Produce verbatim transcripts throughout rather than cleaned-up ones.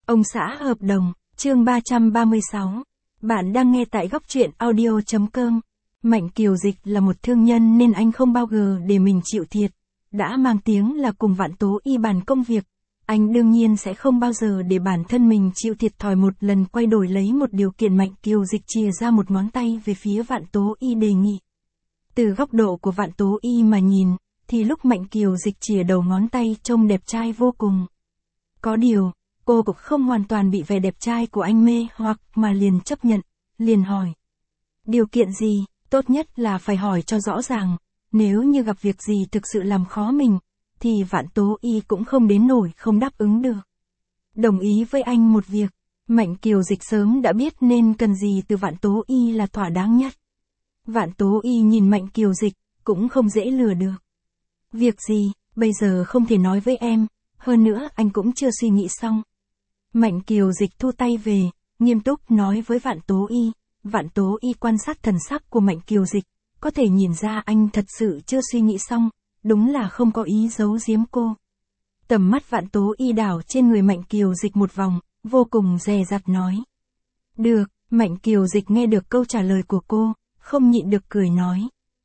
Ông xã hợp đồng, chương ba trăm ba mươi sáu. Bạn đang nghe tại góc truyện audio chấm com. Mạnh Kiều Dịch là một thương nhân nên anh không bao giờ để mình chịu thiệt. Đã mang tiếng là cùng Vạn Tố Y bàn công việc, anh đương nhiên sẽ không bao giờ để bản thân mình chịu thiệt thòi. Một lần quay đổi lấy một điều kiện, Mạnh Kiều Dịch chìa ra một ngón tay về phía Vạn Tố Y đề nghị. Từ góc độ của Vạn Tố Y mà nhìn, thì lúc Mạnh Kiều Dịch chìa đầu ngón tay trông đẹp trai vô cùng. Có điều, cô cũng không hoàn toàn bị vẻ đẹp trai của anh mê hoặc mà liền chấp nhận, liền hỏi. Điều kiện gì, tốt nhất là phải hỏi cho rõ ràng, nếu như gặp việc gì thực sự làm khó mình, thì Vạn Tố Y cũng không đến nổi không đáp ứng được. Đồng ý với anh một việc, Mạnh Kiều Dịch sớm đã biết nên cần gì từ Vạn Tố Y là thỏa đáng nhất. Vạn Tố Y nhìn Mạnh Kiều Dịch, cũng không dễ lừa được. Việc gì, bây giờ không thể nói với em, hơn nữa anh cũng chưa suy nghĩ xong. Mạnh Kiều Dịch thu tay về, nghiêm túc nói với Vạn Tố Y. Vạn Tố Y quan sát thần sắc của Mạnh Kiều Dịch, có thể nhìn ra anh thật sự chưa suy nghĩ xong, đúng là không có ý giấu giếm cô. Tầm mắt Vạn Tố Y đảo trên người Mạnh Kiều Dịch một vòng, vô cùng dè dặt nói. Được, Mạnh Kiều Dịch nghe được câu trả lời của cô, không nhịn được cười nói.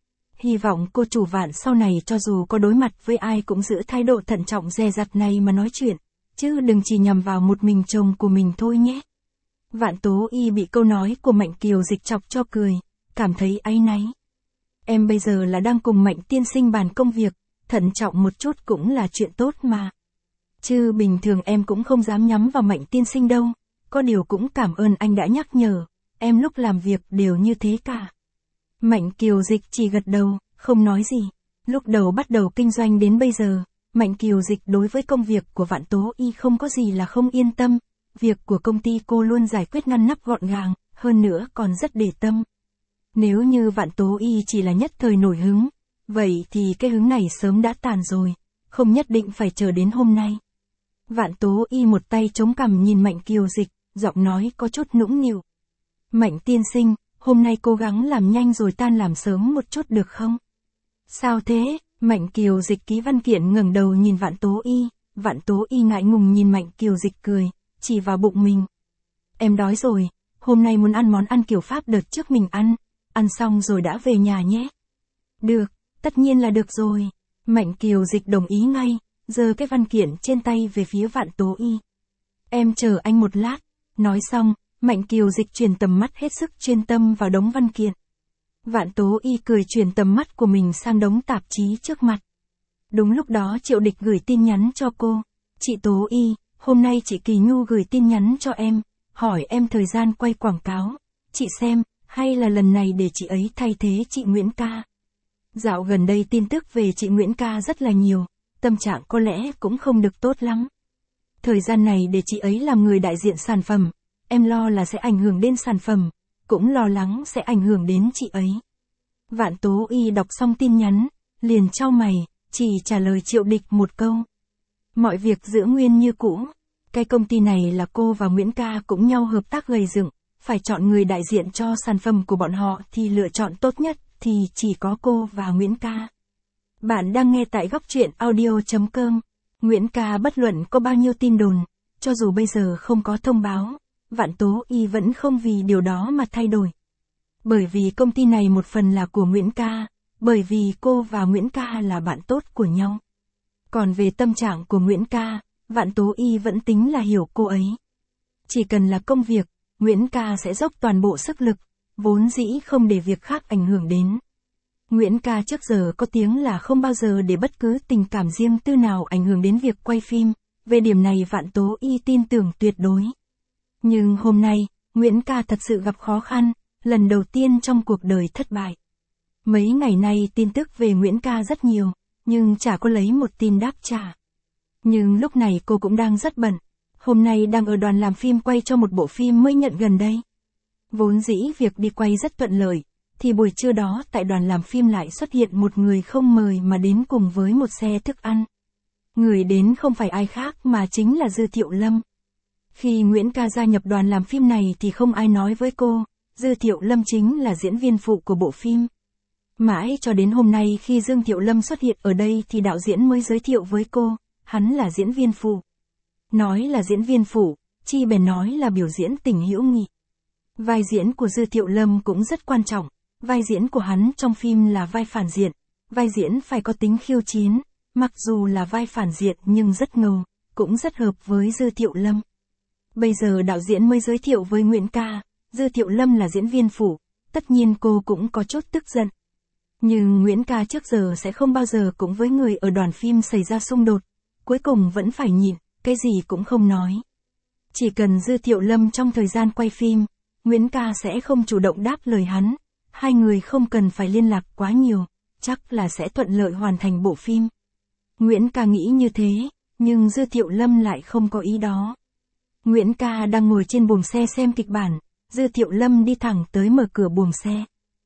Hy vọng cô chủ Vạn sau này cho dù có đối mặt với ai cũng giữ thái độ thận trọng dè dặt này mà nói chuyện, chứ đừng chỉ nhằm vào một mình chồng của mình thôi nhé. Vạn Tố Y bị câu nói của Mạnh Kiều Dịch chọc cho cười, cảm thấy áy náy. Em bây giờ là đang cùng Mạnh tiên sinh bàn công việc, thận trọng một chút cũng là chuyện tốt mà. Chứ bình thường em cũng không dám nhắm vào Mạnh tiên sinh đâu, có điều cũng cảm ơn anh đã nhắc nhở, em lúc làm việc đều như thế cả. Mạnh Kiều Dịch chỉ gật đầu, không nói gì. Lúc đầu bắt đầu kinh doanh đến bây giờ, Mạnh Kiều Dịch đối với công việc của Vạn Tố Y không có gì là không yên tâm. Việc của công ty cô luôn giải quyết ngăn nắp gọn gàng, hơn nữa còn rất để tâm. Nếu như Vạn Tố Y chỉ là nhất thời nổi hứng, vậy thì cái hứng này sớm đã tàn rồi, không nhất định phải chờ đến hôm nay. Vạn Tố Y một tay chống cằm nhìn Mạnh Kiều Dịch, giọng nói có chút nũng nịu. Mạnh tiên sinh, hôm nay cố gắng làm nhanh rồi tan làm sớm một chút được không? Sao thế? Mạnh Kiều Dịch ký văn kiện ngẩng đầu nhìn Vạn Tố Y, Vạn Tố Y ngại ngùng nhìn Mạnh Kiều Dịch cười, chỉ vào bụng mình. Em đói rồi, hôm nay muốn ăn món ăn kiểu Pháp đợt trước mình ăn, ăn xong rồi đã về nhà nhé. Được, tất nhiên là được rồi. Mạnh Kiều Dịch đồng ý ngay, giơ cái văn kiện trên tay về phía Vạn Tố Y. Em chờ anh một lát, nói xong, Mạnh Kiều Dịch chuyển tầm mắt hết sức chuyên tâm vào đống văn kiện. Vạn Tố Y cười chuyển tầm mắt của mình sang đống tạp chí trước mặt. Đúng lúc đó Triệu Địch gửi tin nhắn cho cô. Chị Tố Y, hôm nay chị Kỳ Nhu gửi tin nhắn cho em, hỏi em thời gian quay quảng cáo. Chị xem, hay là lần này để chị ấy thay thế chị Nguyễn Ca. Dạo gần đây tin tức về chị Nguyễn Ca rất là nhiều, tâm trạng có lẽ cũng không được tốt lắm. Thời gian này để chị ấy làm người đại diện sản phẩm, em lo là sẽ ảnh hưởng đến sản phẩm, cũng lo lắng sẽ ảnh hưởng đến chị ấy. Vạn Tố Y đọc xong tin nhắn, liền chau mày, chỉ trả lời Triệu Địch một câu. Mọi việc giữ nguyên như cũ. Cái công ty này là cô và Nguyễn Ca cũng nhau hợp tác gầy dựng, phải chọn người đại diện cho sản phẩm của bọn họ thì lựa chọn tốt nhất thì chỉ có cô và Nguyễn Ca. Bạn đang nghe tại góc truyện audio chấm com. Nguyễn Ca bất luận có bao nhiêu tin đồn, cho dù bây giờ không có thông báo, Vạn Tố Y vẫn không vì điều đó mà thay đổi. Bởi vì công ty này một phần là của Nguyễn Ca, bởi vì cô và Nguyễn Ca là bạn tốt của nhau. Còn về tâm trạng của Nguyễn Ca, Vạn Tố Y vẫn tính là hiểu cô ấy. Chỉ cần là công việc, Nguyễn Ca sẽ dốc toàn bộ sức lực, vốn dĩ không để việc khác ảnh hưởng đến. Nguyễn Ca trước giờ có tiếng là không bao giờ để bất cứ tình cảm riêng tư nào ảnh hưởng đến việc quay phim, về điểm này Vạn Tố Y tin tưởng tuyệt đối. Nhưng hôm nay, Nguyễn Ca thật sự gặp khó khăn, lần đầu tiên trong cuộc đời thất bại. Mấy ngày nay tin tức về Nguyễn Ca rất nhiều, nhưng chả có lấy một tin đáp trả. Nhưng lúc này cô cũng đang rất bận, hôm nay đang ở đoàn làm phim quay cho một bộ phim mới nhận gần đây. Vốn dĩ việc đi quay rất thuận lợi, thì buổi trưa đó tại đoàn làm phim lại xuất hiện một người không mời mà đến cùng với một xe thức ăn. Người đến không phải ai khác mà chính là Dư Thiệu Lâm. Khi Nguyễn Ca gia nhập đoàn làm phim này thì không ai nói với cô, Dư Thiệu Lâm chính là diễn viên phụ của bộ phim. Mãi cho đến hôm nay khi Dương Thiệu Lâm xuất hiện ở đây thì đạo diễn mới giới thiệu với cô, hắn là diễn viên phụ. Nói là diễn viên phụ, chi bèn nói là biểu diễn tình hữu nghị. Vai diễn của Dư Thiệu Lâm cũng rất quan trọng, vai diễn của hắn trong phim là vai phản diện, vai diễn phải có tính khiêu chiến, mặc dù là vai phản diện nhưng rất ngầu, cũng rất hợp với Dư Thiệu Lâm. Bây giờ đạo diễn mới giới thiệu với Nguyễn Ca, Dư Thiệu Lâm là diễn viên phụ, tất nhiên cô cũng có chút tức giận. Nhưng Nguyễn Ca trước giờ sẽ không bao giờ cũng với người ở đoàn phim xảy ra xung đột, cuối cùng vẫn phải nhịn, cái gì cũng không nói. Chỉ cần Dư Thiệu Lâm trong thời gian quay phim, Nguyễn Ca sẽ không chủ động đáp lời hắn, hai người không cần phải liên lạc quá nhiều, chắc là sẽ thuận lợi hoàn thành bộ phim. Nguyễn Ca nghĩ như thế, nhưng Dư Thiệu Lâm lại không có ý đó. Nguyễn Ca đang ngồi trên buồng xe xem kịch bản, Dư Thiệu Lâm đi thẳng tới mở cửa buồng xe.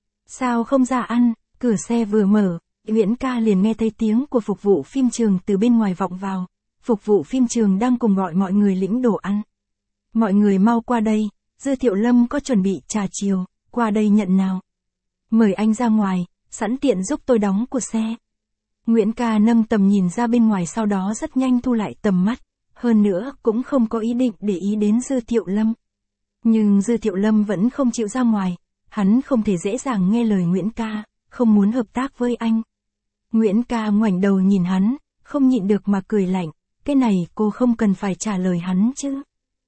Sao không ra ăn? Cửa xe vừa mở, Nguyễn Ca liền nghe thấy tiếng của phục vụ phim trường từ bên ngoài vọng vào. Phục vụ phim trường đang cùng gọi mọi người lĩnh đồ ăn. Mọi người mau qua đây, Dư Thiệu Lâm có chuẩn bị trà chiều, qua đây nhận nào. Mời anh ra ngoài, sẵn tiện giúp tôi đóng của xe. Nguyễn Ca nâng tầm nhìn ra bên ngoài, sau đó rất nhanh thu lại tầm mắt, hơn nữa cũng không có ý định để ý đến Dư Thiệu Lâm. Nhưng Dư Thiệu Lâm vẫn không chịu ra ngoài, hắn không thể dễ dàng nghe lời Nguyễn Ca, không muốn hợp tác với anh. Nguyễn Ca ngoảnh đầu nhìn hắn, không nhịn được mà cười lạnh, cái này cô không cần phải trả lời hắn chứ.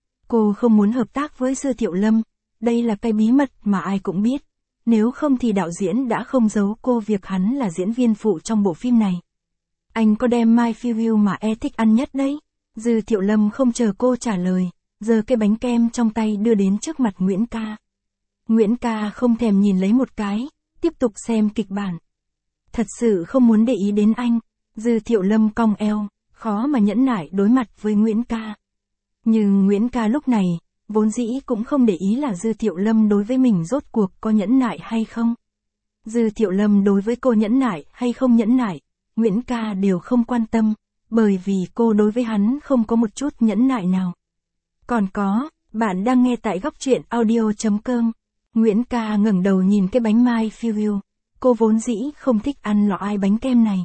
Cô không muốn hợp tác với Dư Thiệu Lâm, đây là cái bí mật mà ai cũng biết, nếu không thì đạo diễn đã không giấu cô việc hắn là diễn viên phụ trong bộ phim này. Anh có đem My Fill You mà e thích ăn nhất đấy. Dư Thiệu Lâm không chờ cô trả lời, giơ cái bánh kem trong tay đưa đến trước mặt Nguyễn Ca. Nguyễn Ca không thèm nhìn lấy một cái, tiếp tục xem kịch bản. Thật sự không muốn để ý đến anh, Dư Thiệu Lâm cong eo, khó mà nhẫn nại đối mặt với Nguyễn Ca. Nhưng Nguyễn Ca lúc này, vốn dĩ cũng không để ý là Dư Thiệu Lâm đối với mình rốt cuộc có nhẫn nại hay không. Dư Thiệu Lâm đối với cô nhẫn nại hay không nhẫn nại, Nguyễn Ca đều không quan tâm, bởi vì cô đối với hắn không có một chút nhẫn nại nào. Còn có, bạn đang nghe tại góc truyện audio chấm com. Nguyễn Ca ngẩng đầu nhìn cái bánh My Fill You, cô vốn dĩ không thích ăn loại bánh kem này.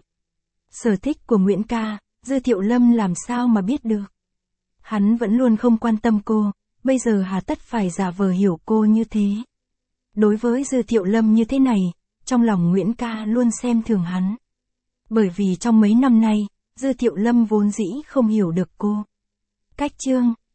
Sở thích của Nguyễn Ca, Dư Thiệu Lâm làm sao mà biết được. Hắn vẫn luôn không quan tâm cô, bây giờ hà tất phải giả vờ hiểu cô như thế. Đối với Dư Thiệu Lâm như thế này, trong lòng Nguyễn Ca luôn xem thường hắn. Bởi vì trong mấy năm nay, Dư Thiệu Lâm vốn dĩ không hiểu được cô. Cách chương